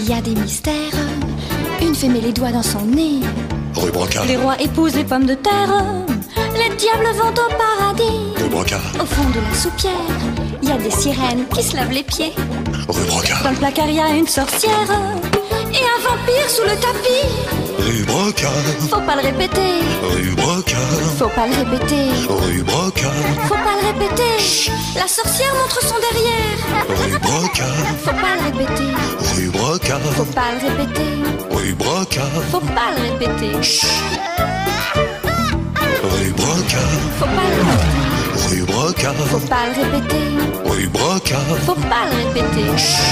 il y a des mystères. Une fée met les doigts dans son nez. Rue Brocard. Les rois épousent les pommes de terre. Les diables vont au paradis. Rue Brocard. Au fond de la soupière, il y a des sirènes qui se lavent les pieds. Rue Brocard. Dans le placard, il y a une sorcière et un vampire sous le tapis. Rue Brocard. Faut pas le répéter. Rue Brocard. Faut pas le répéter. Rue Brocard. Faut pas le répéter. Chut. La sorcière montre son derrière. Rue Brocard. Faut pas le répéter. Rue Brocard. Faut pas le répéter. Rue Brocard. Faut pas le répéter. Chut. Rue Brocard. Faut pas le répéter. Rue Brocard. Faut pas le répéter. Rue Brocard. Faut pas le répéter.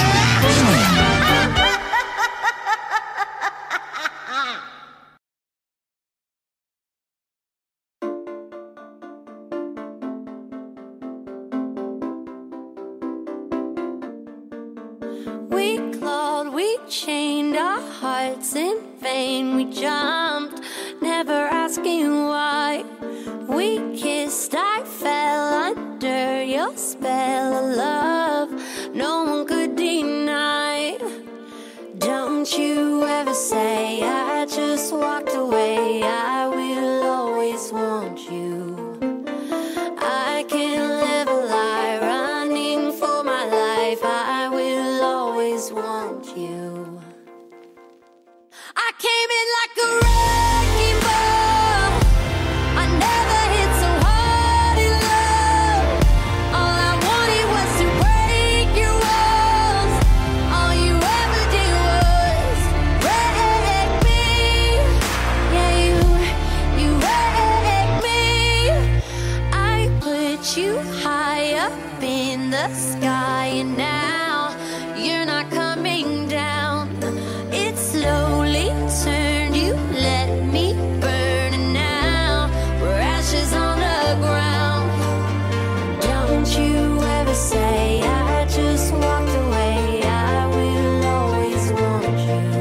We clawed, we chained our hearts in vain. We jumped, never asking why. We kissed, I fell under your spell of love. No one could deny. Don't you ever say I just walked away. I will always want you. I can't live a lie, running for my life. I will always want you. I came in like a wrecking ball. I never hit so hard in love. All I wanted was to break your walls. All you ever did was wreck me. Yeah, you wrecked me. I put you high up in the sky, and now you're not coming down. It slowly turned, you let me burn, and now we're ashes on the ground. Don't you ever say I just walked away. I will always want you.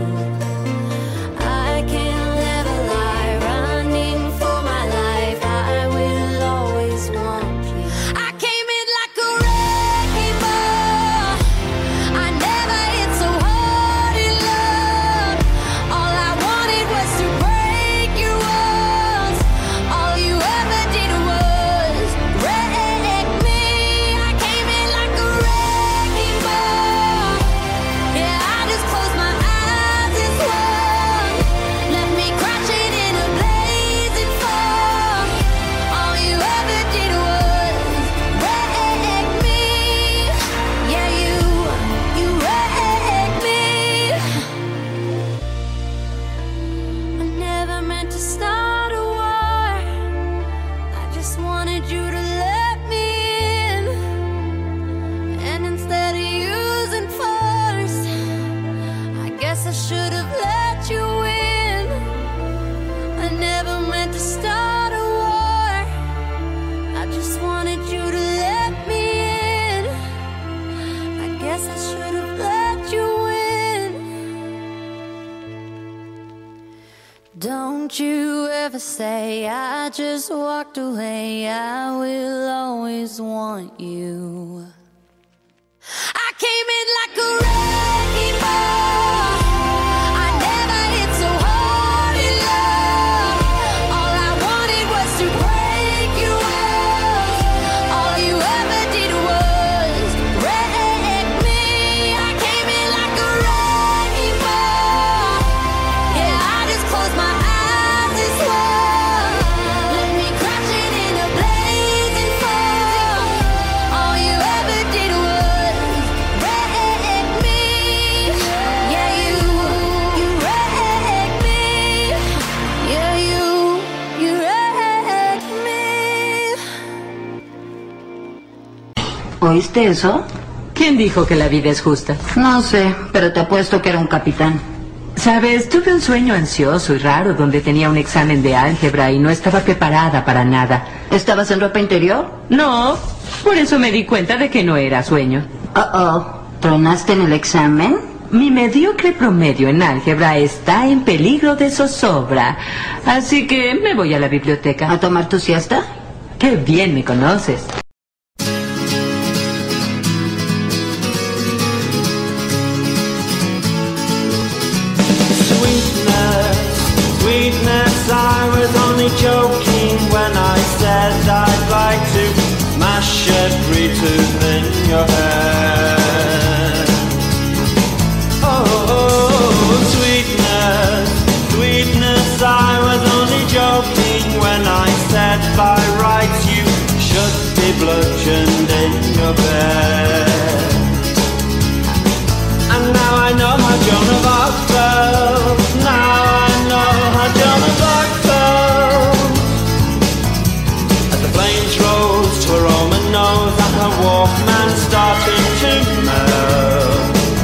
I can't live a lie, running for my life. I will always want you. I came in like a wrecking ball. I never hit so hard in love. All I wanted was to break your walls. All you ever did was wreck me. I came in like a wrecking ball. Yeah, I just closed my eyes and swung. Left me crashing in a blazing fall. All you ever did was wreck me. Yeah, you wrecked me. I never meant to start a war. I just wanted you to let me in. And instead of using force, I guess I should have let you in. I never meant to start a war. I just wanted you to let me in. I guess I should have let you in. Don't you ever say I just walked away. I will always want you. I came in like a wrecking ball. I never hit so hard in love. All I wanted was to break your walls. All you ever did was wreck me. I came in like a wrecking ball. Yeah, I just closed my eyes and swung. Left me crashing in a blazing fall. All you ever did was wreck me. Yeah, you wrecked me. Yeah, you wrecked me. ¿Oíste eso? ¿Quién dijo que la vida es justa? No sé, pero te apuesto que era un capitán. Sabes, tuve un sueño ansioso y raro donde tenía un examen de álgebra y no estaba preparada para nada. ¿Estabas en ropa interior? No, por eso me di cuenta de que no era sueño. ¿Tronaste en el examen? Mi mediocre promedio en álgebra está en peligro de zozobra. Así que me voy a la biblioteca. ¿A tomar tu siesta? ¡Qué bien me conoces! bludgeoned in your bed. And now I know how Joan of Arc felt. Now I know how Joan of Arc felt. As the flames rose to her Roman nose and her Walkman started to melt.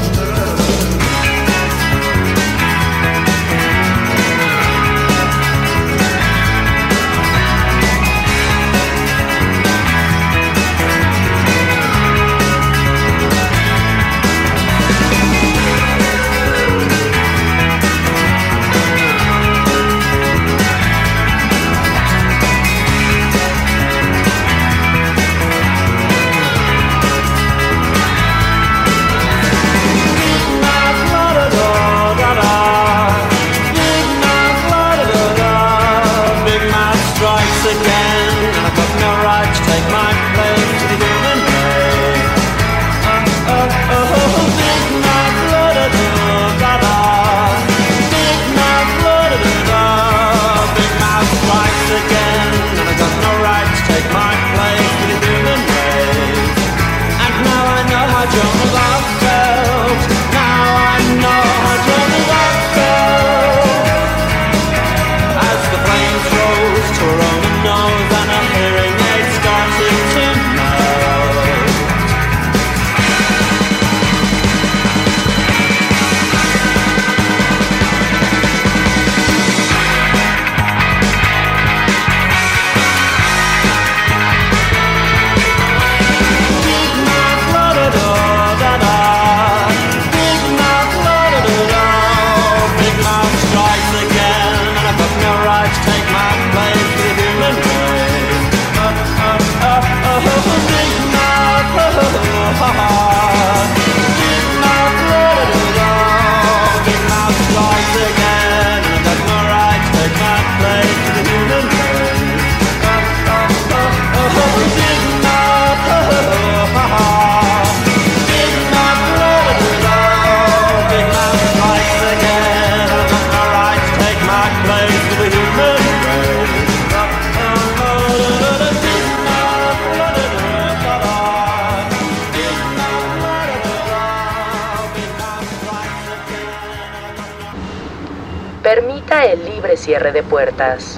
Permita el libre cierre de puertas.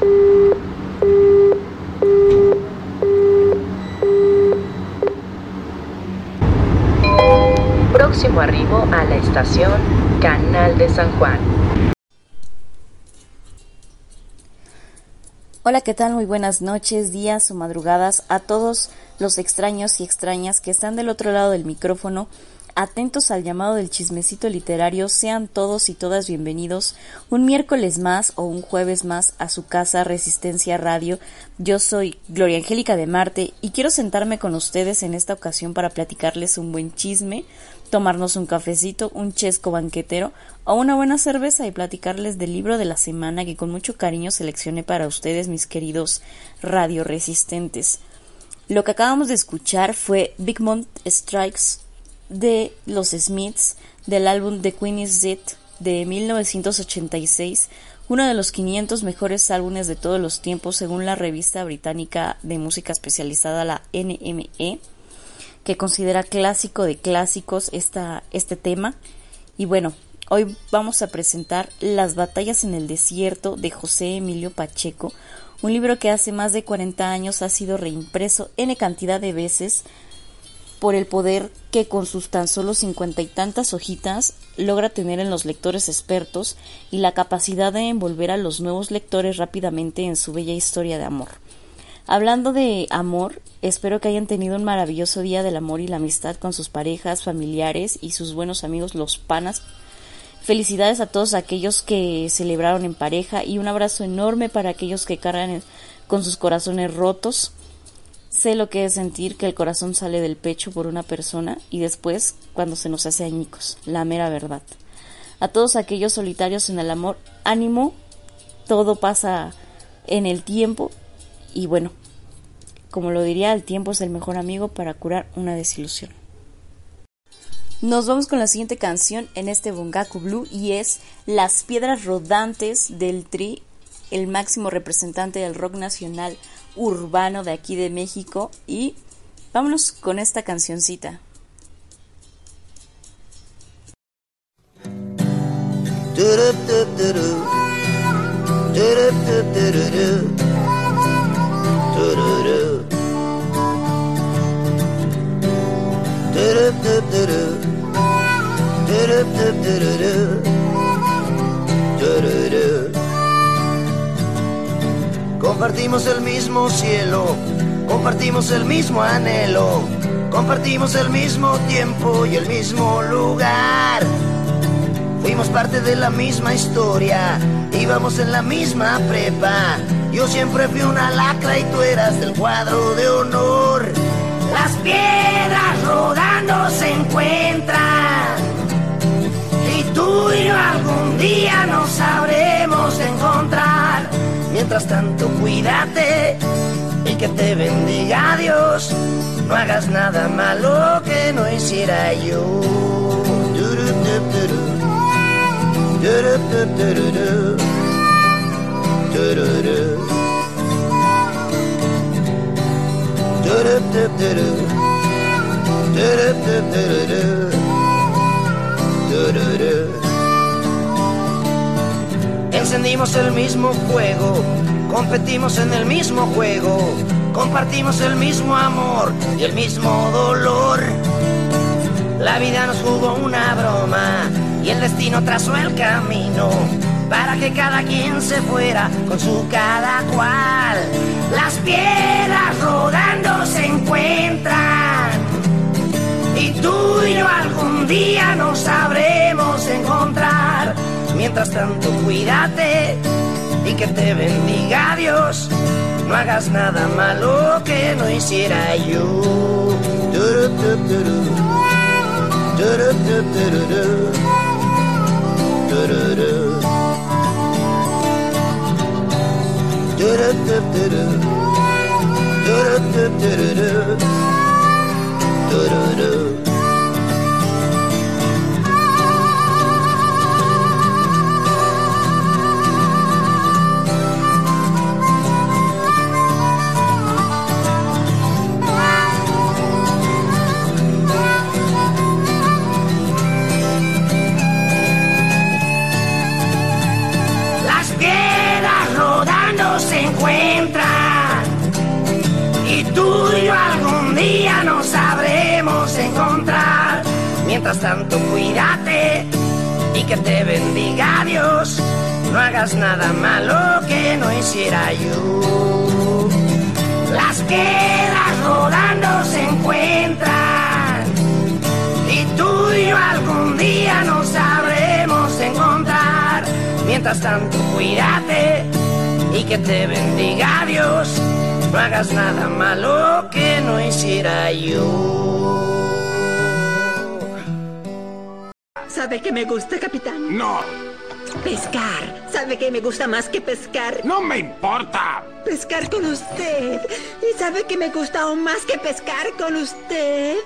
Próximo arribo a la estación Canal de San Juan. Hola, ¿qué tal? Muy buenas noches, días o madrugadas a todos los extraños y extrañas que están del otro lado del micrófono. Atentos al llamado del chismecito literario, sean todos y todas bienvenidos un miércoles más o un jueves más a su casa Resistencia Radio. Yo soy Gloria Angélica de Marte y quiero sentarme con ustedes en esta ocasión para platicarles un buen chisme, tomarnos un cafecito, un chesco banquetero o una buena cerveza y platicarles del libro de la semana que con mucho cariño seleccioné para ustedes, mis queridos radio resistentes. Lo que acabamos de escuchar fue Big Mouth Strikes de los Smiths, del álbum The Queen Is Dead de 1986, uno de los 500 mejores álbumes de todos los tiempos según la revista británica de música especializada, la NME, que considera clásico de clásicos este tema. Y bueno, hoy vamos a presentar Las batallas en el desierto de José Emilio Pacheco, un libro que hace más de 40 años ha sido reimpreso N cantidad de veces por el poder que con sus tan solo 50 y tantas hojitas logra tener en los lectores expertos y la capacidad de envolver a los nuevos lectores rápidamente en su bella historia de amor. Hablando de amor, espero que hayan tenido un maravilloso día del amor y la amistad con sus parejas, familiares y sus buenos amigos los panas. Felicidades a todos aquellos que celebraron en pareja y un abrazo enorme para aquellos que cargan con sus corazones rotos. Sé lo que es sentir que el corazón sale del pecho por una persona y después cuando se nos hace añicos, la mera verdad. A todos aquellos solitarios en el amor, ánimo, todo pasa en el tiempo y bueno, como lo diría, el tiempo es el mejor amigo para curar una desilusión. Nos vamos con la siguiente canción en este Bungaku Blue y es Las Piedras Rodantes del Tri, el máximo representante del rock nacional urbano de aquí de México, y vámonos con esta cancioncita. Compartimos el mismo cielo, compartimos el mismo anhelo, compartimos el mismo tiempo y el mismo lugar. Fuimos parte de la misma historia, íbamos en la misma prepa. Yo siempre fui una lacra y tú eras del cuadro de honor. Las piedras rodando se encuentran y tú y yo algún día nos sabremos encontrar. Mientras tanto cuídate y que te bendiga Dios. No hagas nada malo que no hiciera yo. Encendimos el mismo fuego, competimos en el mismo juego, compartimos el mismo amor y el mismo dolor. La vida nos jugó una broma y el destino trazó el camino para que cada quien se fuera con su cada cual. Las piedras rodando se encuentran y tú y yo algún día nos sabremos encontrar. Mientras tanto cuídate y que te bendiga Dios. No hagas nada malo que no hiciera yo. Se encuentran y tú y yo algún día nos sabremos encontrar. Mientras tanto cuídate y que te bendiga Dios. No hagas nada malo que no hiciera yo. Las piedras rodando se encuentran y tú y yo algún día nos sabremos encontrar. Mientras tanto cuídate y que te bendiga Dios. No hagas nada malo que no hiciera yo. ¿Sabe qué me gusta, capitán? No, Pescar. ¿Sabe qué me gusta más que pescar? no me importa. Pescar con usted. ¿Y sabe qué me gusta aún más que pescar con usted?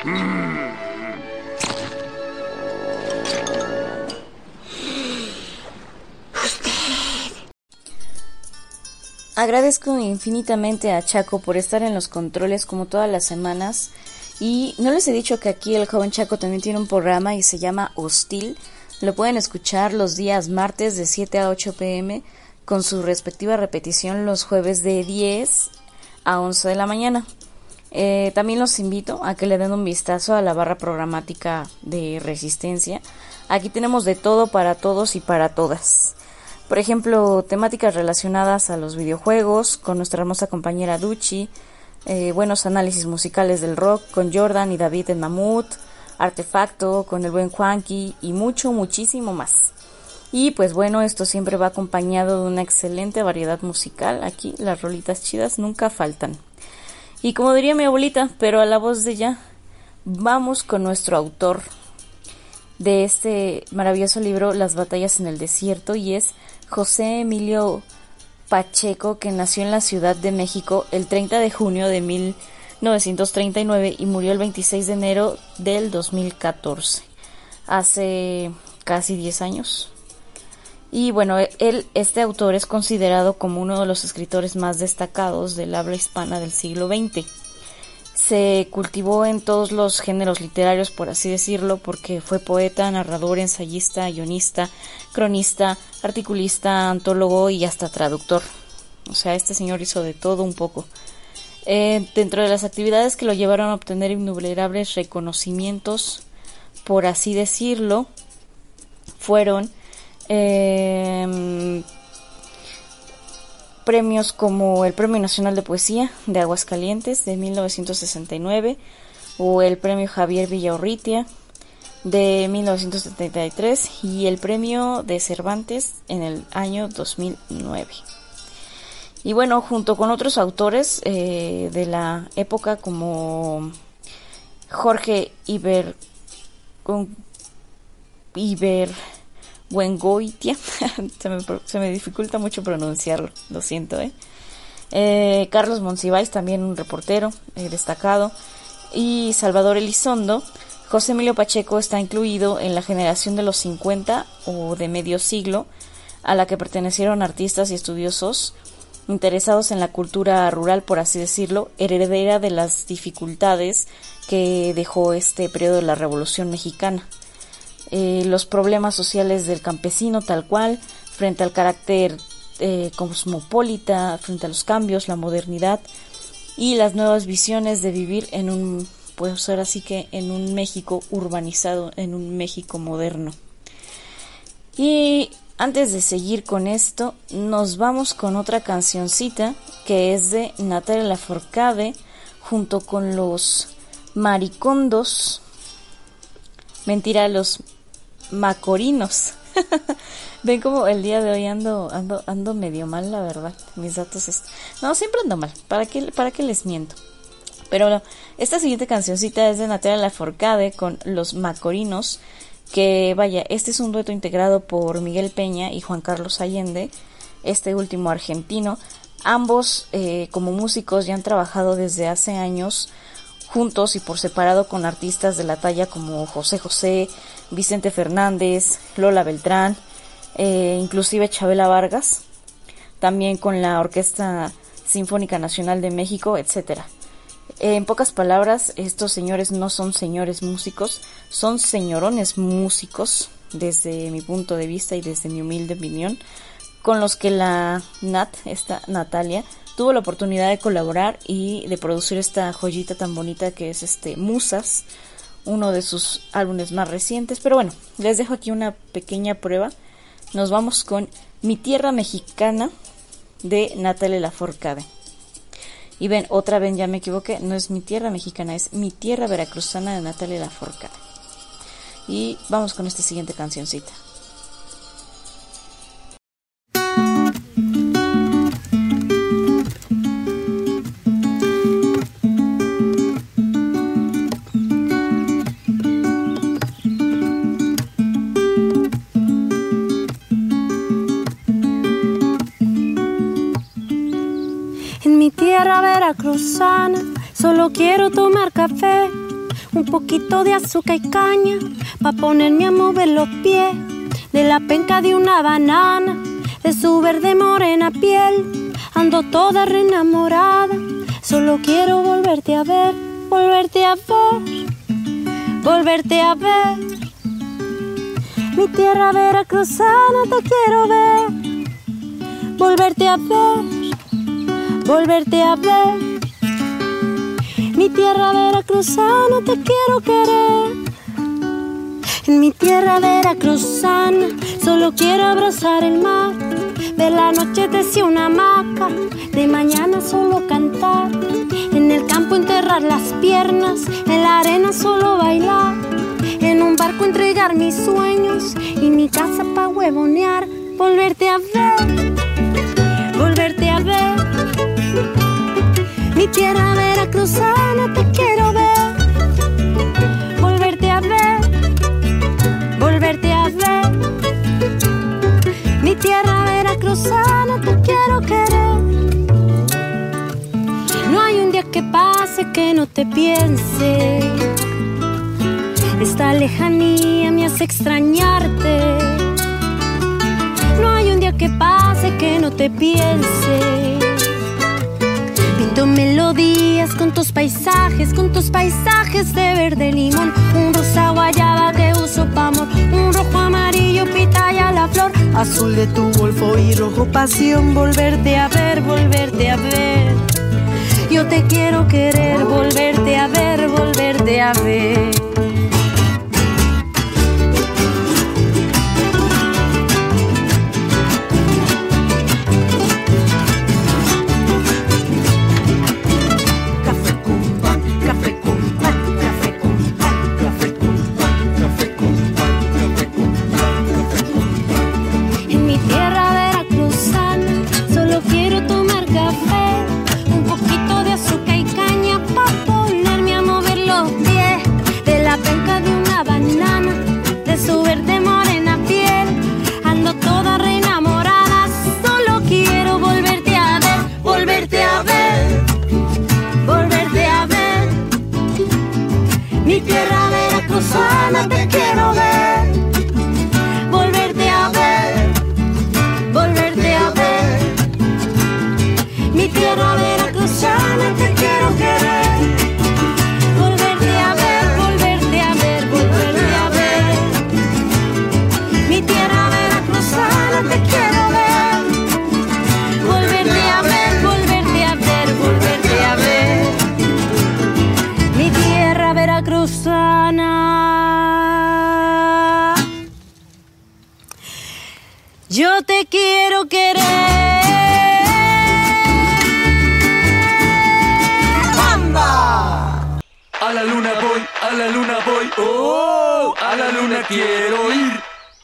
Agradezco infinitamente a Chaco por estar en los controles como todas las semanas. Y no les he dicho que aquí el joven Chaco también tiene un programa y se llama Hostil. Lo pueden escuchar los días martes de 7 a 8 p.m. con su respectiva repetición los jueves de 10 a 11 de la mañana. También los invito a que le den un vistazo a la barra programática de Resistencia. Aquí tenemos de todo para todos y para todas. Por ejemplo, temáticas relacionadas a los videojuegos con nuestra hermosa compañera Duchi, buenos análisis musicales del rock con Jordan y David en Mamut, Artefacto con el buen Juanqui y muchísimo más. Y pues bueno, esto siempre va acompañado de una excelente variedad musical. Aquí las rolitas chidas nunca faltan. Y como diría mi abuelita, pero a la voz de ella, vamos con nuestro autor de este maravilloso libro, Las batallas en el desierto, y es José Emilio Pacheco, que nació en la Ciudad de México el 30 de junio de 1939 y murió el 26 de enero del 2014, hace casi 10 años. Y bueno, este autor es considerado como uno de los escritores más destacados del habla hispana del siglo XX. Se cultivó en todos los géneros literarios, por así decirlo, porque fue poeta, narrador, ensayista, guionista, cronista, articulista, antólogo y hasta traductor. O sea, este señor hizo de todo un poco. Dentro de las actividades que lo llevaron a obtener innumerables reconocimientos, por así decirlo, fueron premios como el Premio Nacional de Poesía de Aguascalientes de 1969 o el Premio Javier Villaurrutia de 1973 y el Premio de Cervantes en el año 2009. Y bueno, junto con otros autores de la época como Jorge Ibergüengoitia, se me dificulta mucho pronunciarlo, lo siento. Carlos Monsiváis, también un reportero destacado, y Salvador Elizondo. José Emilio Pacheco está incluido en la generación de los 50 o de medio siglo, a la que pertenecieron artistas y estudiosos interesados en la cultura rural, por así decirlo, heredera de las dificultades que dejó este periodo de la Revolución Mexicana. Los problemas sociales del campesino tal cual, frente al carácter cosmopolita, frente a los cambios, la modernidad y las nuevas visiones de vivir en un, pues ahora sí que en un México urbanizado, en un México moderno. Y antes de seguir con esto, nos vamos con otra cancioncita que es de Natalia Lafourcade junto con los Maricondos. Mentira, los Macorinos. Ven como el día de hoy ando medio mal, la verdad. Mis datos no, siempre ando mal. ¿Para qué les miento? Pero no, esta siguiente cancioncita es de Natalia Lafourcade con los Macorinos, que vaya, este es un dueto integrado por Miguel Peña y Juan Carlos Allende, este último argentino. Ambos como músicos ya han trabajado desde hace años juntos y por separado con artistas de la talla como José José, Vicente Fernández, Lola Beltrán, inclusive Chabela Vargas, también con la Orquesta Sinfónica Nacional de México, etcétera. En pocas palabras, estos señores no son señores músicos, son señorones músicos, desde mi punto de vista y desde mi humilde opinión, con los que la Natalia, tuvo la oportunidad de colaborar y de producir esta joyita tan bonita que es Musas, uno de sus álbumes más recientes. Pero bueno, les dejo aquí una pequeña prueba. Nos vamos con Mi Tierra Mexicana de Natalia Lafourcade. Y ven, otra vez ya me equivoqué, no es Mi Tierra Mexicana, es Mi Tierra Veracruzana de Natalia Lafourcade. Y vamos con esta siguiente cancioncita. Veracruzana, solo quiero tomar café, un poquito de azúcar y caña, pa' ponerme a mover los pies, de la penca de una banana, de su verde morena piel, ando toda reenamorada, solo quiero volverte a ver, volverte a ver, volverte a ver. Mi tierra veracruzana te quiero ver, volverte a ver, volverte a ver. Mi tierra veracruzana te quiero querer. En mi tierra veracruzana solo quiero abrazar el mar, de la noche desde una hamaca, de mañana solo cantar, en el campo enterrar las piernas, en la arena solo bailar, en un barco entregar mis sueños y mi casa pa' huevonear. Volverte a ver, volverte a ver. Mi tierra veracruzana te quiero ver, volverte a ver, volverte a ver. Mi tierra veracruzana te quiero querer. No hay un día que pase que no te piense, esta lejanía me hace extrañarte. No hay un día que pase que no te piense, pinto melodías con tus paisajes viajes con tus paisajes de verde limón, un rosa guayaba que uso pa' amor, un rojo amarillo pitaya la flor, azul de tu golfo y rojo pasión, volverte a ver, volverte a ver. Yo te quiero querer, volverte a ver, volverte a ver. Mi tierra veracruzana te quiero ver, volverte a ver, volverte a ver. Mi tierra veracruzana te quiero querer, volverte a ver, volverte a ver, volverte a ver. Mi tierra veracruzana te quiero ver, volverte a ver, volverte a ver, volverte a ver. Mi tierra veracruzana. Yo te quiero querer. ¡Bamba! A la luna voy, oh, a la luna quiero ir.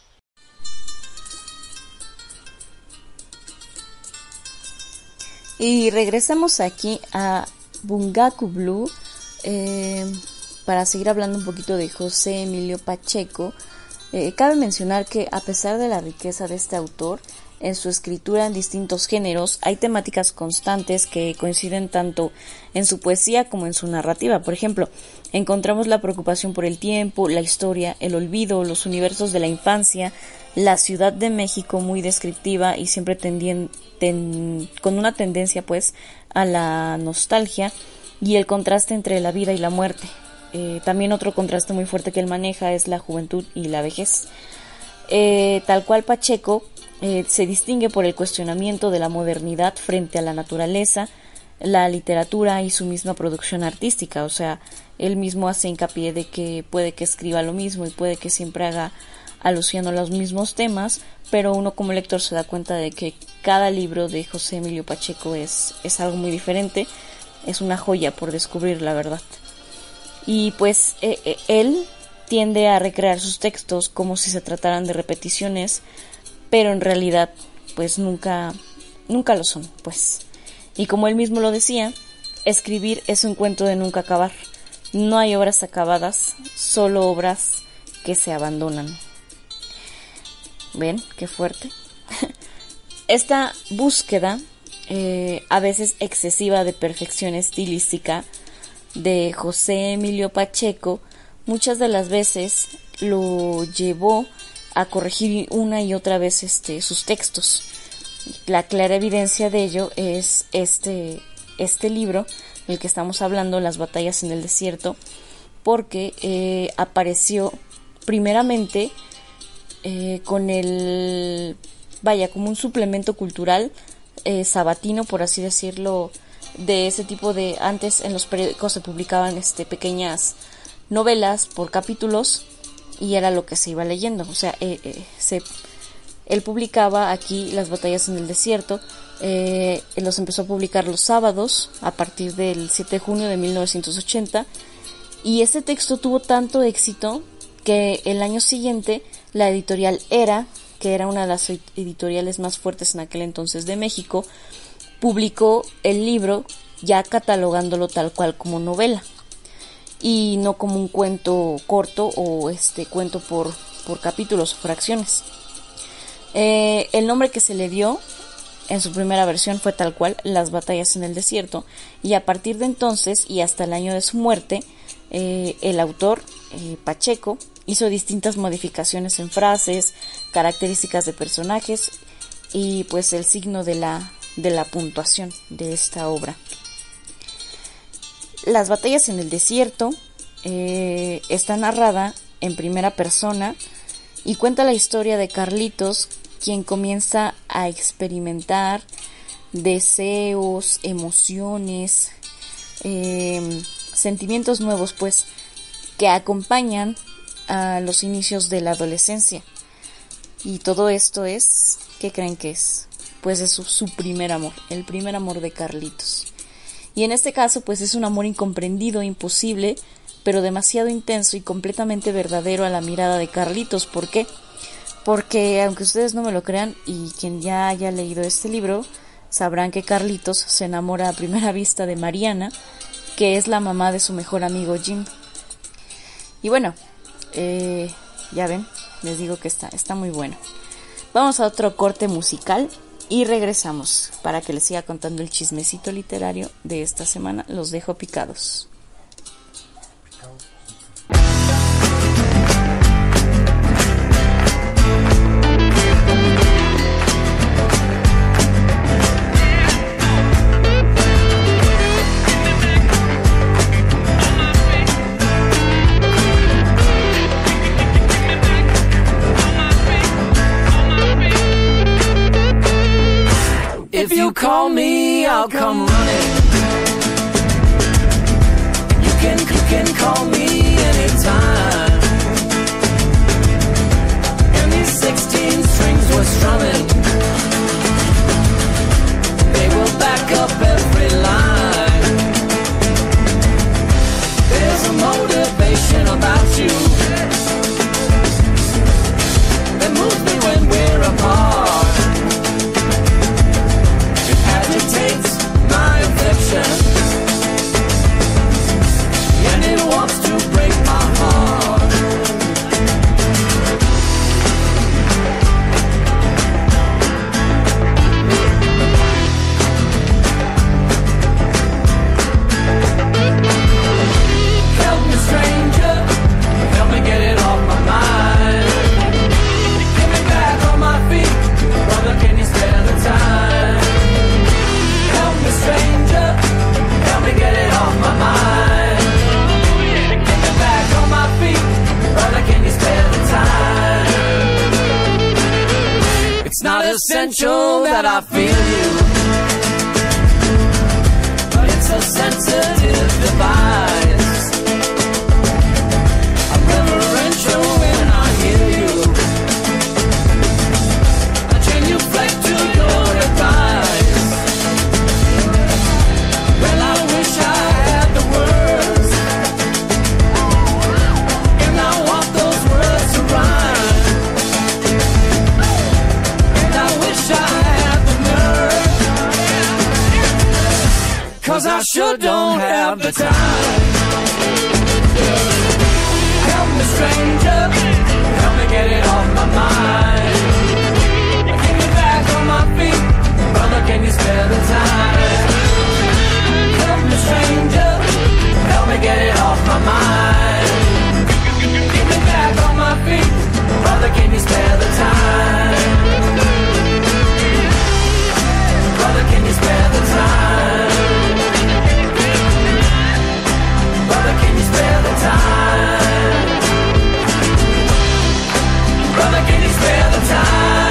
Y regresamos aquí a Bungaku Blue para seguir hablando un poquito de José Emilio Pacheco. Cabe mencionar que a pesar de la riqueza de este autor, en su escritura en distintos géneros hay temáticas constantes que coinciden tanto en su poesía como en su narrativa. Por ejemplo, encontramos la preocupación por el tiempo, la historia, el olvido, los universos de la infancia, la Ciudad de México muy descriptiva y siempre con una tendencia pues a la nostalgia, y el contraste entre la vida y la muerte. También otro contraste muy fuerte que él maneja es la juventud y la vejez. Tal cual Pacheco se distingue por el cuestionamiento de la modernidad frente a la naturaleza, la literatura y su misma producción artística. O sea, él mismo hace hincapié de que puede que escriba lo mismo y puede que siempre haga alusión a los mismos temas, pero uno como lector se da cuenta de que cada libro de José Emilio Pacheco es algo muy diferente, es una joya por descubrir, la verdad. Y pues él tiende a recrear sus textos como si se trataran de repeticiones, pero en realidad pues nunca lo son, pues. Y como él mismo lo decía, escribir es un cuento de nunca acabar. No hay obras acabadas, solo obras que se abandonan. ¿Ven? Qué fuerte. Esta búsqueda, a veces excesiva, de perfección estilística de José Emilio Pacheco, muchas de las veces lo llevó a corregir una y otra vez sus textos. La clara evidencia de ello es este libro del que estamos hablando, Las batallas en el desierto, porque apareció primeramente como un suplemento cultural sabatino, por así decirlo, de ese tipo de... Antes en los periódicos se publicaban pequeñas novelas por capítulos y era lo que se iba leyendo. O sea, él publicaba aquí Las batallas en el desierto, los empezó a publicar los sábados a partir del 7 de junio de 1980, y este texto tuvo tanto éxito que el año siguiente la editorial Era, que era una de las editoriales más fuertes en aquel entonces de México, publicó el libro ya catalogándolo tal cual como novela y no como un cuento corto o cuento por capítulos o fracciones. El nombre que se le dio en su primera versión fue tal cual, Las batallas en el desierto, y a partir de entonces y hasta el año de su muerte, el autor, Pacheco, hizo distintas modificaciones en frases, características de personajes y pues el signo de la puntuación de esta obra. Las batallas en el desierto está narrada en primera persona y cuenta la historia de Carlitos, quien comienza a experimentar deseos, emociones, sentimientos nuevos, pues, que acompañan a los inicios de la adolescencia. Y todo esto es, ¿qué creen que es? Pues es su primer amor, el primer amor de Carlitos. Y en este caso, pues es un amor incomprendido, imposible, pero demasiado intenso y completamente verdadero a la mirada de Carlitos. ¿Por qué? Porque, aunque ustedes no me lo crean, y quien ya haya leído este libro, sabrán que Carlitos se enamora a primera vista de Mariana, que es la mamá de su mejor amigo Jim. Y bueno, ya ven, les digo que está muy bueno. Vamos a otro corte musical y regresamos para que les siga contando el chismecito literario de esta semana. Los dejo picados. If you call me, I'll come running. You can call me anytime. And these 16 strings were strumming. They will back up every line. There's a motivation about you that moves me when we're apart. Agitates my affection, and it wants to break my heart. Help me, stranger, help me get it off my mind. Get me back on my feet, brother, can you spare the time? Stranger, help me get it off my mind. Get me back on my feet, brother, can you spare the time? It's not essential that I feel you, but it's a sensitive device. I'm reverential when I hear you. I genuflect to your advice. Well, I wish I had the words, and I want those words to rhyme. And I wish I had the nerve, 'cause I sure don't have the time. Help me, stranger, help me get it off my mind. Get me back on my feet, brother, can you spare the time? Help me, stranger, help me get it off my mind. Get me back on my feet, brother, can you spare the time? Brother, can you spare the time? Brother, can you spare the time? Brother, can you spare the time?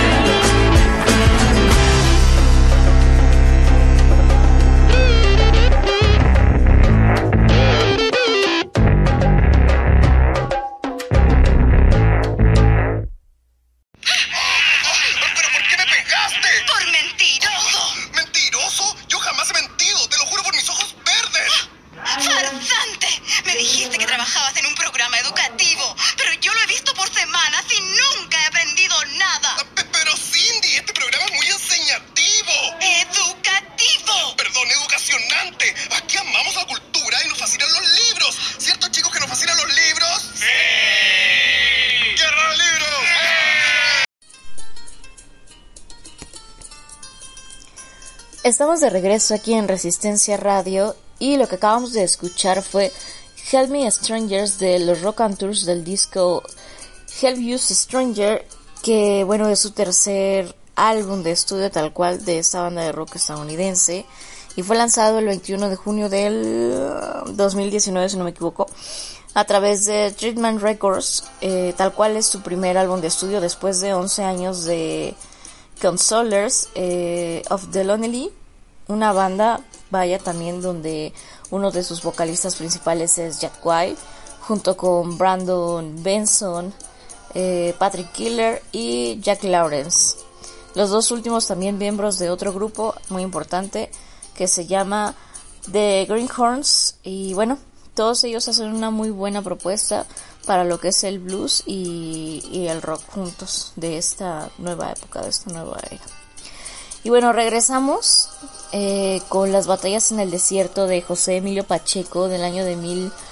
Estamos de regreso aquí en Resistencia Radio y lo que acabamos de escuchar fue Help Me Strangers de los Rock and Tours del disco Help You Stranger, que bueno, es su tercer álbum de estudio tal cual de esta banda de rock estadounidense. y fue lanzado el 21 de junio del 2019, si no me equivoco, a través de Treatment Records, tal cual es su primer álbum de estudio después de 11 años de Consolers of the Lonely, una banda, vaya, también donde uno de sus vocalistas principales es Jack White, junto con Brandon Benson, Patrick Killer y Jack Lawrence. Los dos últimos también miembros de otro grupo muy importante que se llama The Greenhorns, y bueno, todos ellos hacen una muy buena propuesta para lo que es el blues y el rock juntos de esta nueva época, de esta nueva era. Y bueno, regresamos con Las batallas en el desierto de José Emilio Pacheco del año de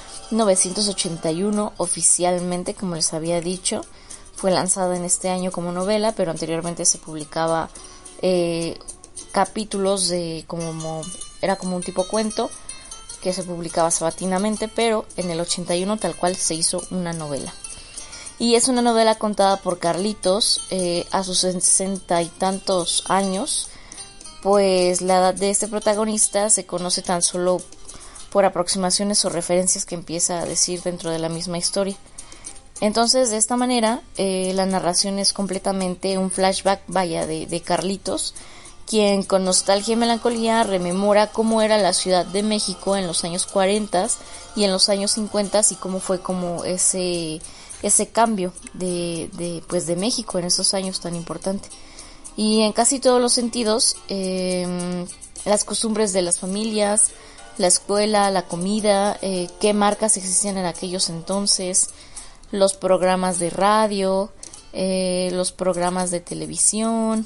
1981, oficialmente, como les había dicho. Fue lanzada en este año como novela, pero anteriormente se publicaba capítulos de era como un tipo cuento que se publicaba sabatinamente, pero en el 81 tal cual se hizo una novela. Y es una novela contada por Carlitos a sus 60 y tantos años, pues la edad de este protagonista se conoce tan solo por aproximaciones o referencias que empieza a decir dentro de la misma historia. Entonces, de esta manera, la narración es completamente un flashback, vaya, de Carlitos, quien con nostalgia y melancolía rememora cómo era la Ciudad de México en los años 40 y en los años 50 y cómo fue como ese cambio de México en esos años tan importante. Y en casi todos los sentidos, las costumbres de las familias, la escuela, la comida, qué marcas existían en aquellos entonces, los programas de radio, los programas de televisión,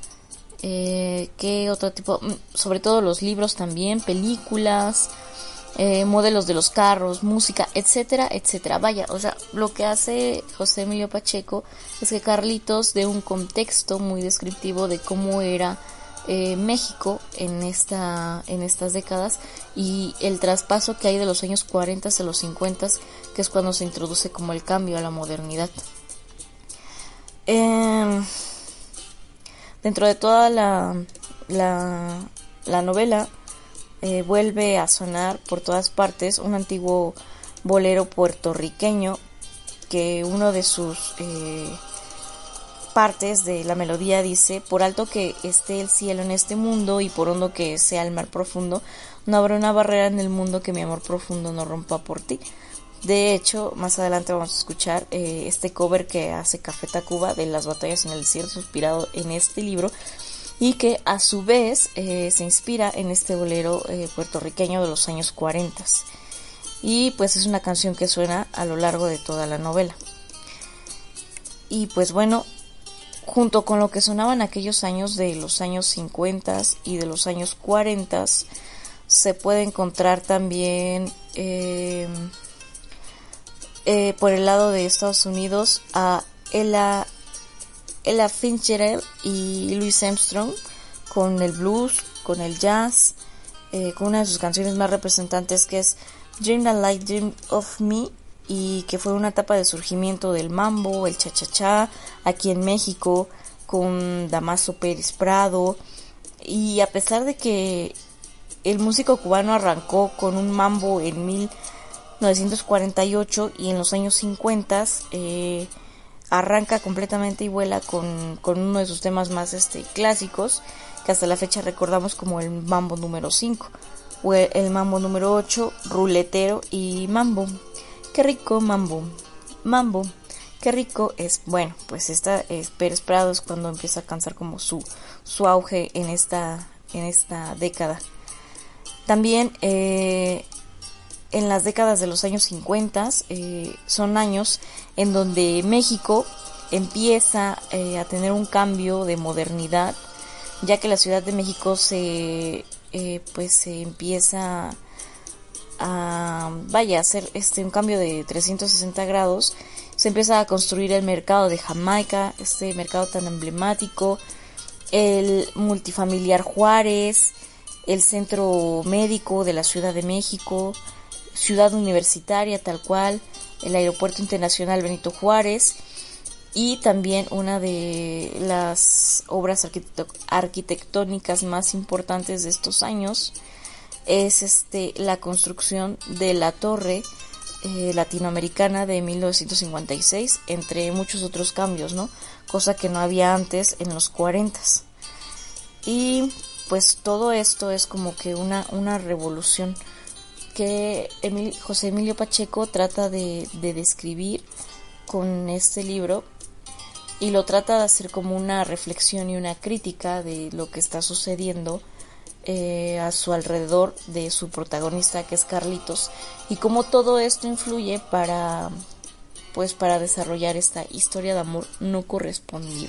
qué otro tipo, sobre todo los libros también, películas, modelos de los carros, música, etcétera, etcétera. Vaya, o sea, lo que hace José Emilio Pacheco es que Carlitos dé un contexto muy descriptivo de cómo era México en estas décadas y el traspaso que hay de los años 40 a los 50, que es cuando se introduce como el cambio a la modernidad. Dentro de toda la novela vuelve a sonar por todas partes un antiguo bolero puertorriqueño que uno de sus partes de la melodía dice: por alto que esté el cielo en este mundo y por hondo que sea el mar profundo, no habrá una barrera en el mundo que mi amor profundo no rompa por ti. De hecho, más adelante vamos a escuchar este cover que hace Café Tacuba de Las batallas en el desierto, inspirado en este libro, y que a su vez se inspira en este bolero puertorriqueño de los años 40. Y pues es una canción que suena a lo largo de toda la novela. Y pues bueno, junto con lo que sonaba en aquellos años de los años 50 y de los años 40, se puede encontrar también por el lado de Estados Unidos a Ella Fitzgerald y Louis Armstrong con el blues, con el jazz, con una de sus canciones más representantes que es Dream the Light Dream of Me, y que fue una etapa de surgimiento del mambo, el cha-cha-cha aquí en México con Damaso Pérez Prado. Y a pesar de que el músico cubano arrancó con un mambo en 1948 y en los años 50 arranca completamente y vuela con uno de sus temas más clásicos, que hasta la fecha recordamos como el mambo número 5 o el mambo número 8, ruletero y mambo. Qué rico mambo, mambo, qué rico es. Bueno, pues esta es Pérez Prado, es cuando empieza a alcanzar como su auge en esta década. También en las décadas de los años 50 son años en donde México empieza a tener un cambio de modernidad, ya que la Ciudad de México se empieza a hacer un cambio de 360 grados. Se empieza a construir el mercado de Jamaica, este mercado tan emblemático, el multifamiliar Juárez, el centro médico de la Ciudad de México, ciudad universitaria tal cual, el aeropuerto internacional Benito Juárez, Y también una de las obras arquitectónicas más importantes de estos años es la construcción de la torre latinoamericana de 1956, entre muchos otros cambios, ¿no? Cosa que no había antes en los 40s. Y pues todo esto es como que una revolución que José Emilio Pacheco trata de describir con este libro, y lo trata de hacer como una reflexión y una crítica de lo que está sucediendo a su alrededor, de su protagonista, que es Carlitos, y cómo todo esto influye para desarrollar esta historia de amor no correspondido.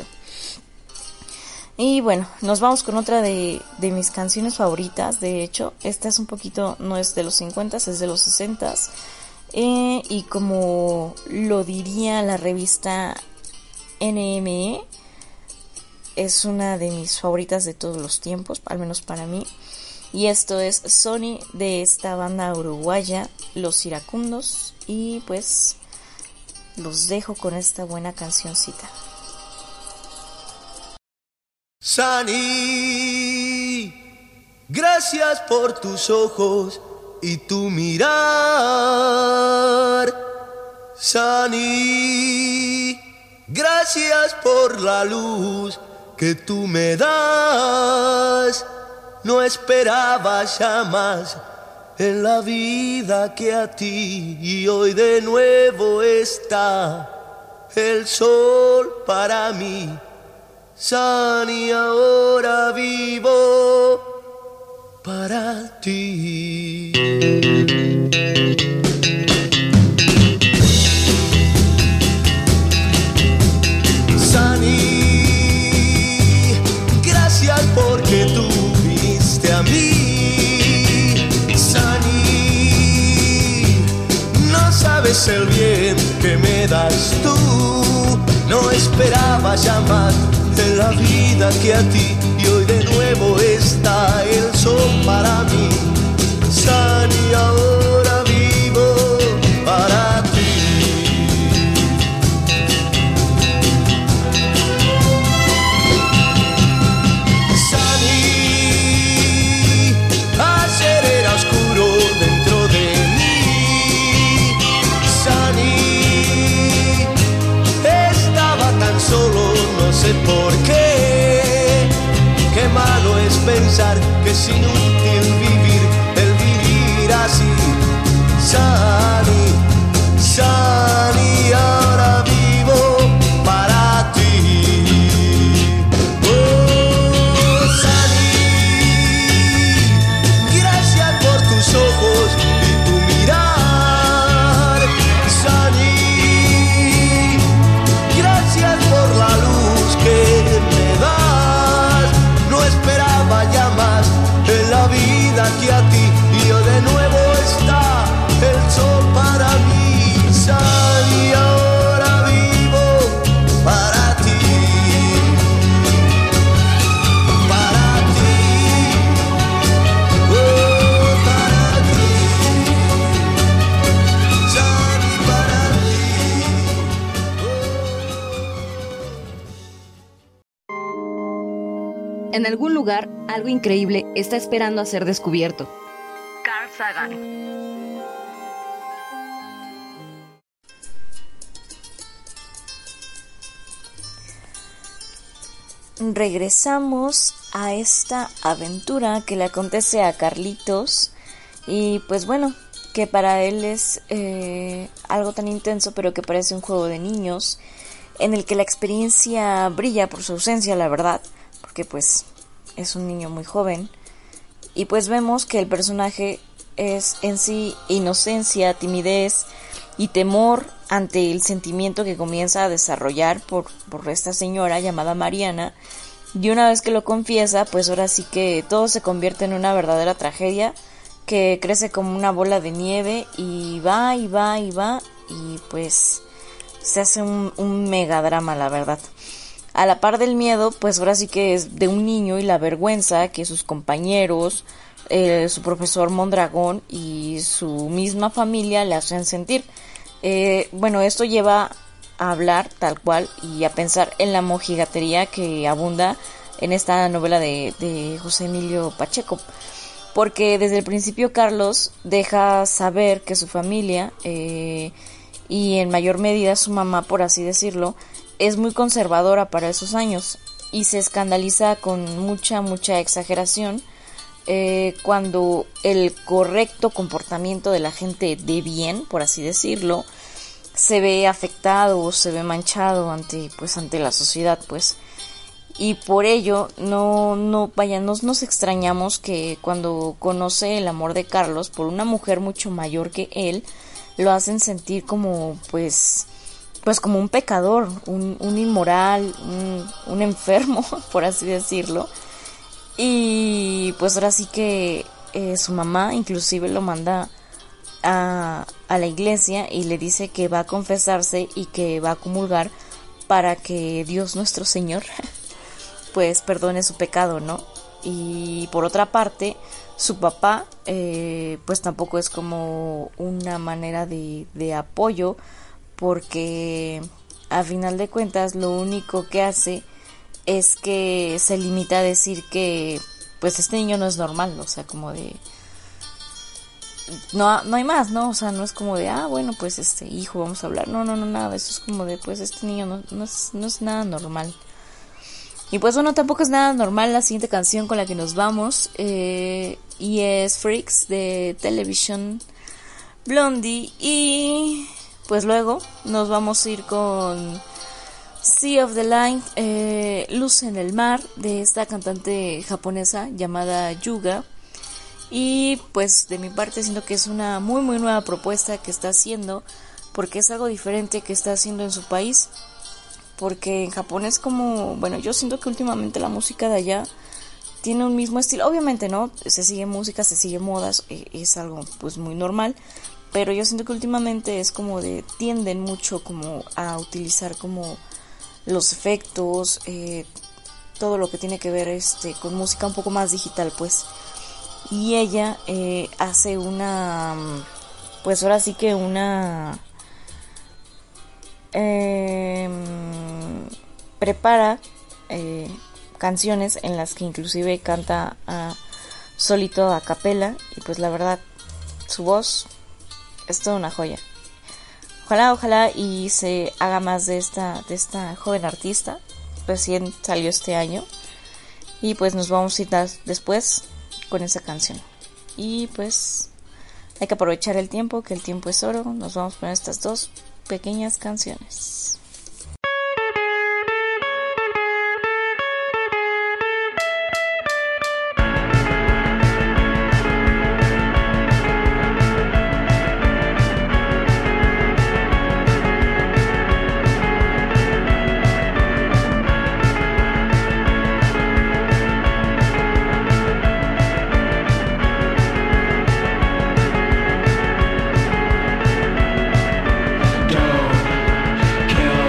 Y bueno, nos vamos con otra de mis canciones favoritas. De hecho, esta es un poquito, no es de los 50s, es de los 60s, y como lo diría la revista NME, es una de mis favoritas de todos los tiempos, al menos para mí. Y esto es Sony, de esta banda uruguaya, Los Iracundos. Y pues los dejo con esta buena cancioncita. Sani, gracias por tus ojos y tu mirar. Sani, gracias por la luz que tú me das. No esperaba jamás en la vida que a ti, y hoy de nuevo está el sol para mí. Sani, ahora vivo para ti. Porque tú viniste a mí, Sani, no sabes el bien que me das tú. No esperaba jamás en la vida que a ti, y hoy de nuevo está el sol para mí. Sani, ahora vivo para ti. ¿Por qué? Qué malo es pensar que es inútil vivir, el vivir así. Sani, Sani, ahora vivo para ti. Oh, Sani, gracias por tus ojos y tu mirar. Sani, gracias por la luz que me das. No esperaba ya más en la vida que a ti, y hoy de nuevo está el sol para mí. Sani, ahora vivo para ti. Para ti. Oh, para ti. Sani, para ti. En algún lugar, algo increíble está esperando a ser descubierto. Carl Sagan. Regresamos a esta aventura que le acontece a Carlitos, y pues bueno, que para él es algo tan intenso, pero que parece un juego de niños, en el que la experiencia brilla por su ausencia, la verdad, porque pues es un niño muy joven. Y pues vemos que el personaje es en sí inocencia, timidez y temor ante el sentimiento que comienza a desarrollar por esta señora llamada Mariana. Y una vez que lo confiesa, pues ahora sí que todo se convierte en una verdadera tragedia que crece como una bola de nieve y va y va y va, y pues se hace un megadrama, la verdad. A la par del miedo, pues ahora sí que es de un niño, y la vergüenza que sus compañeros, su profesor Mondragón y su misma familia le hacen sentir. Bueno, esto lleva a hablar tal cual y a pensar en la mojigatería que abunda en esta novela de José Emilio Pacheco. Porque desde el principio Carlos deja saber que su familia, y en mayor medida su mamá, por así decirlo, es muy conservadora para esos años y se escandaliza con mucha exageración cuando el correcto comportamiento de la gente de bien, por así decirlo, se ve afectado o se ve manchado ante la sociedad, pues. Y por ello no nos extrañamos que cuando conoce el amor de Carlos por una mujer mucho mayor que él, lo hacen sentir como pues como un pecador, un inmoral, un enfermo, por así decirlo. Y pues ahora sí que su mamá inclusive lo manda a la iglesia y le dice que va a confesarse y que va a comulgar para que Dios nuestro Señor pues perdone su pecado, ¿no? Y por otra parte, su papá pues tampoco es como una manera de apoyo, porque a final de cuentas lo único que hace es que se limita a decir que pues este niño no es normal, o sea, como de no hay más, ¿no? O sea, no es como de bueno, pues hijo, vamos a hablar. No, nada, eso es como de pues este niño no es nada normal. Y pues bueno, tampoco es nada normal la siguiente canción con la que nos vamos, y es Freaks de Television Blondie. Y pues luego nos vamos a ir con Sea of the Line, Luz en el Mar, de esta cantante japonesa llamada Yuga. Y pues de mi parte siento que es una muy nueva propuesta que está haciendo, porque es algo diferente que está haciendo en su país. Porque en Japón es como, bueno, yo siento que últimamente la música de allá tiene un mismo estilo. Obviamente, ¿no? Se sigue música, se sigue modas, es algo pues muy normal. Pero yo siento que últimamente es como tienden mucho como a utilizar como los efectos, todo lo que tiene que ver con música un poco más digital, pues. Y ella hace pues ahora sí que prepara canciones en las que inclusive canta solito a capela, y pues la verdad su voz es toda una joya. Ojalá y se haga más de esta joven artista. Recién salió este año y pues nos vamos a ir después con esa canción. Y pues hay que aprovechar el tiempo, que el tiempo es oro. Nos vamos a poner estas dos pequeñas canciones. Kill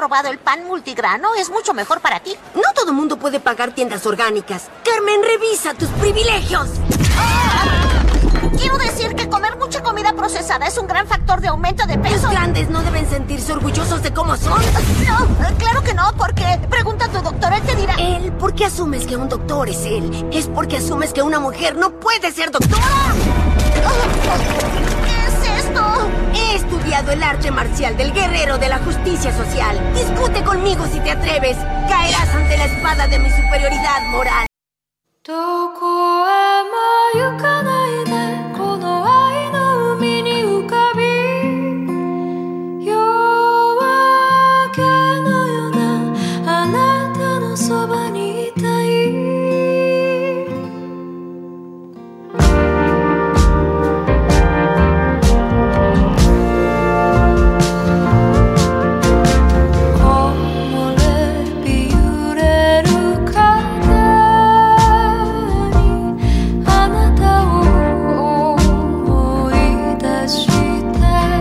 probado el pan multigrano? Es mucho mejor para ti. No todo mundo puede pagar tiendas orgánicas. Carmen, revisa tus privilegios. Quiero decir que comer mucha comida procesada es un gran factor de aumento de peso. Los grandes no deben sentirse orgullosos de cómo son. No, claro que no, porque pregunta a tu doctor, él te dirá. Él, ¿por qué asumes que un doctor es él? Es porque asumes que una mujer no puede ser doctora. ¿Qué es esto? He estudiado el arte marcial del guerrero de la justicia social. Discute conmigo si te atreves. Caerás ante la espada de mi superioridad moral. どこへも行かないでこの愛の海に浮かび夜明けのようなあなたのそばにいたい木漏れ日揺れる風あなたを思い出して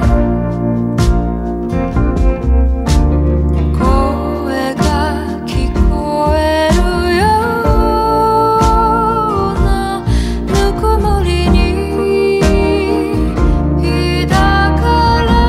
声が聞こえるようなぬくもりに抱かれ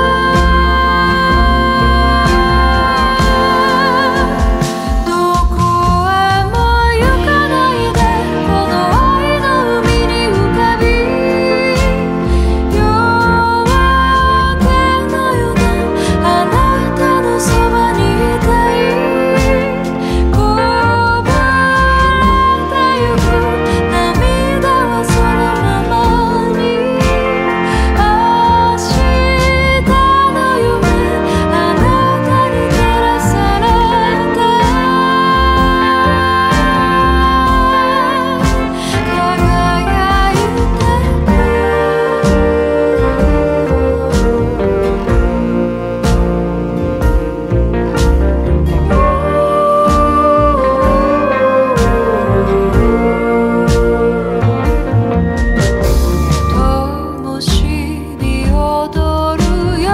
どこへも行かないでこの愛の海に浮かび夜明けのようなあなたのそばにいたいこぼれてゆく涙はそのままに明日の夢あなたに照らされて輝いてく灯火踊る夜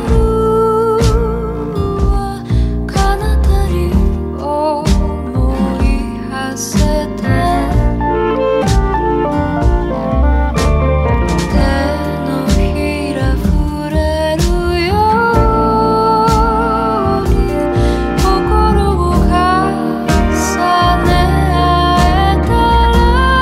は彼方に思い馳せて手のひら触れるように心を重ね合えたら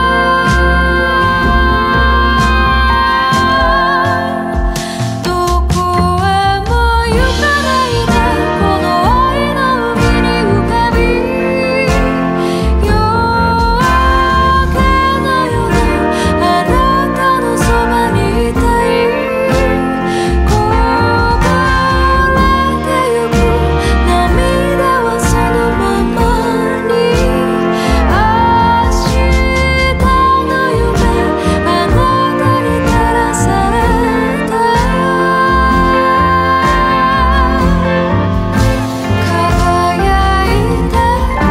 どこへも行かないでこの愛の海に浮かび夜明けのようなあなたのそばにいたいこぼれてゆく涙はそのままに明日の夢あなたに照らされて輝いて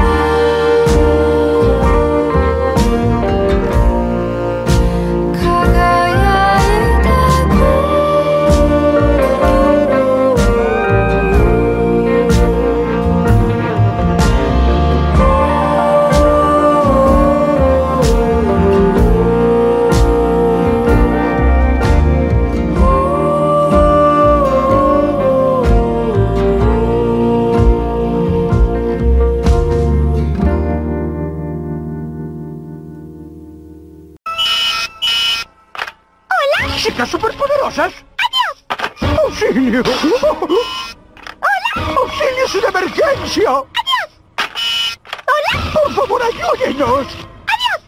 ¡Chicas superpoderosas! ¡Adiós! ¡Auxilio! ¡Hola! ¡Auxilio es una emergencia! ¡Adiós! ¡Hola! ¡Por favor, ayúdenos! ¡Adiós!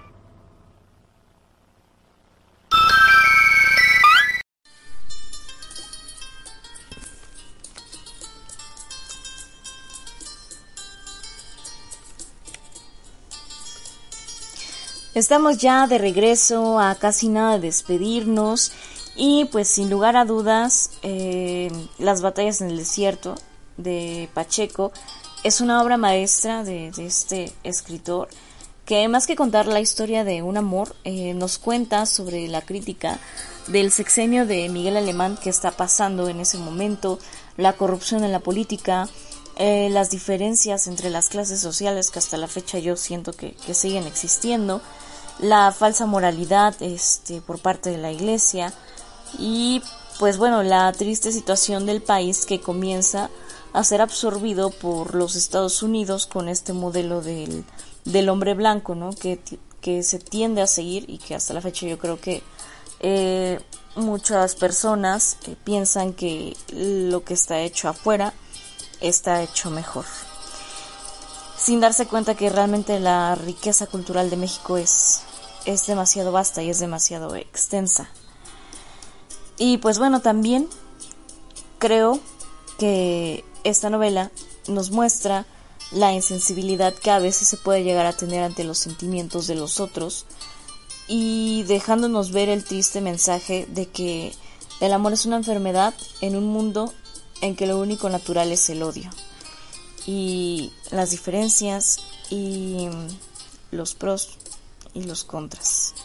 Estamos ya de regreso a casi nada de despedirnos y pues sin lugar a dudas Las batallas en el desierto de Pacheco es una obra maestra de este escritor que más que contar la historia de un amor nos cuenta sobre la crítica del sexenio de Miguel Alemán que está pasando en ese momento la corrupción en la política, las diferencias entre las clases sociales que hasta la fecha yo siento que siguen existiendo, la falsa moralidad por parte de la iglesia y pues bueno, la triste situación del país que comienza a ser absorbido por los Estados Unidos con este modelo del hombre blanco, ¿no? Que se tiende a seguir y que hasta la fecha yo creo que muchas personas piensan que lo que está hecho afuera está hecho mejor, sin darse cuenta que realmente la riqueza cultural de México es demasiado vasta y es demasiado extensa. Y pues bueno, también creo que esta novela nos muestra la insensibilidad que a veces se puede llegar a tener ante los sentimientos de los otros y dejándonos ver el triste mensaje de que el amor es una enfermedad en un mundo en que lo único natural es el odio y las diferencias y los pros y los contras.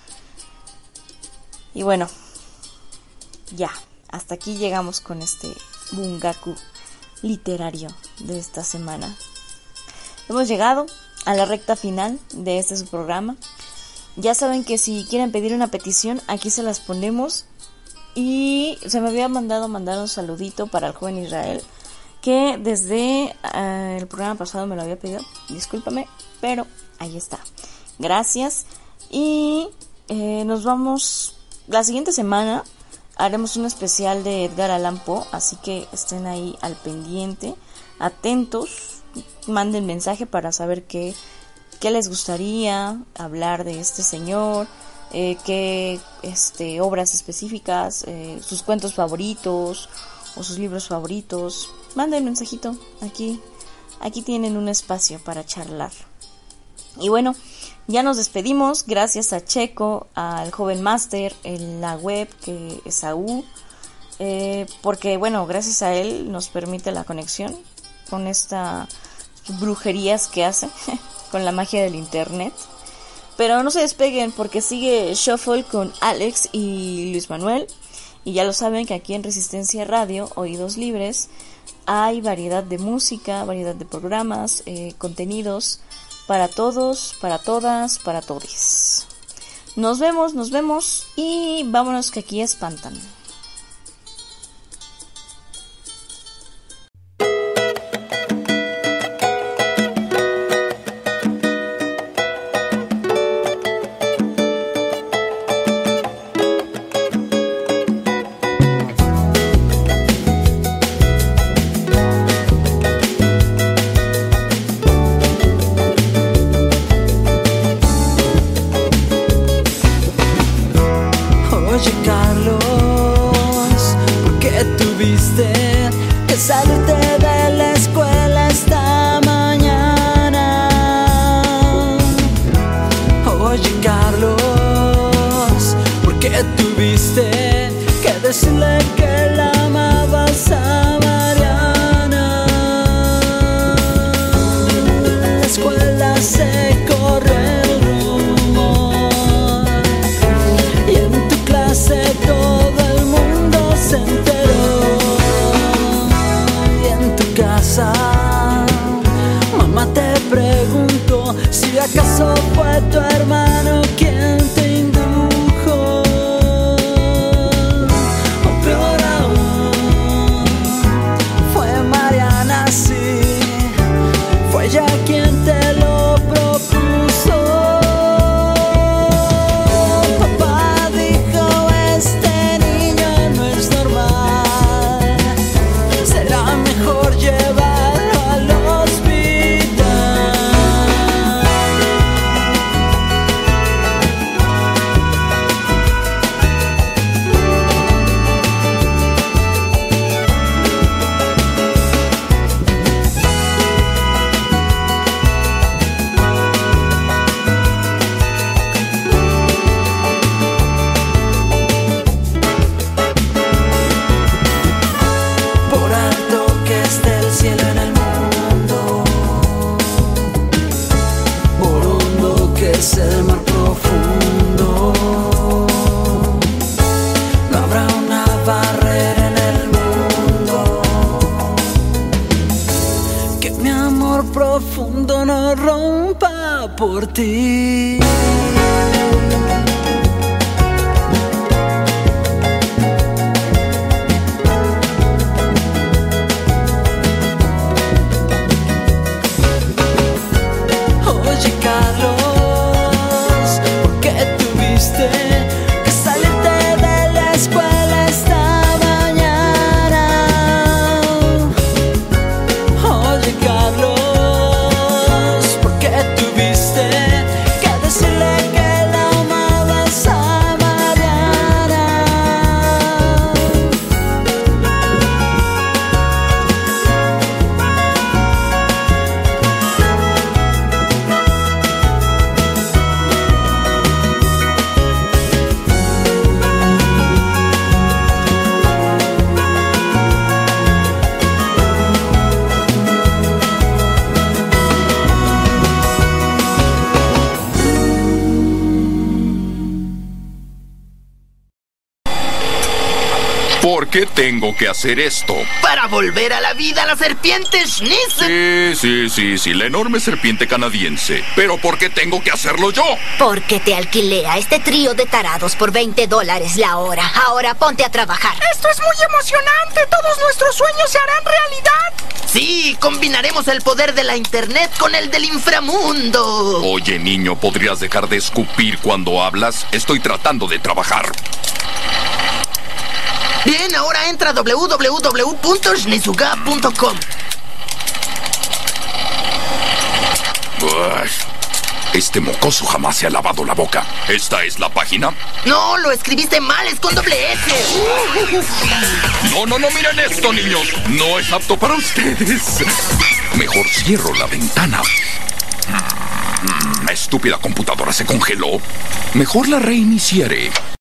Y bueno, ya, hasta aquí llegamos con este bungaku literario de esta semana. Hemos llegado a la recta final de este su programa. Ya saben que si quieren pedir una petición, aquí se las ponemos. Y se me había mandar un saludito para el joven Israel, que desde el programa pasado me lo había pedido. Discúlpame, pero ahí está. Gracias. Y nos vamos la siguiente semana. Haremos un especial de Edgar Allan Poe, así que estén ahí al pendiente, atentos, manden mensaje para saber qué les gustaría hablar de este señor, qué obras específicas, sus cuentos favoritos o sus libros favoritos. Manden mensajito, aquí tienen un espacio para charlar. Y bueno, ya nos despedimos, gracias a Checo, al joven Master, en la web que es AU, porque bueno, gracias a él nos permite la conexión con estas brujerías que hace, con la magia del internet. Pero no se despeguen porque sigue Shuffle con Alex y Luis Manuel, y ya lo saben que aquí en Resistencia Radio, Oídos Libres, hay variedad de música, variedad de programas, contenidos, para todos, para todas, para todes. Nos vemos y vámonos que aquí espantan. por ti. Oye, Carlos, ¿por qué tuviste que salirte de la escuela esta mañana? Oye, Carlos, ¿por qué tuviste que decirle que la amabas a Mariana? ¿Por qué tengo que hacer esto? Para volver a la vida a la serpiente Schnitzen. Sí, la enorme serpiente canadiense. ¿Pero por qué tengo que hacerlo yo? Porque te alquilé a este trío de tarados por $20 la hora. Ahora ponte a trabajar. Esto es muy emocionante. Todos nuestros sueños se harán realidad. Sí, combinaremos el poder de la internet con el del inframundo. Oye, niño, ¿podrías dejar de escupir cuando hablas? Estoy tratando de trabajar. Bien, ahora entra a www.shnizuga.com. Este mocoso jamás se ha lavado la boca. ¿Esta es la página? No, lo escribiste mal, es con doble S. No, miren esto, niños. No es apto para ustedes. Mejor cierro la ventana. Estúpida computadora se congeló. Mejor la reiniciaré.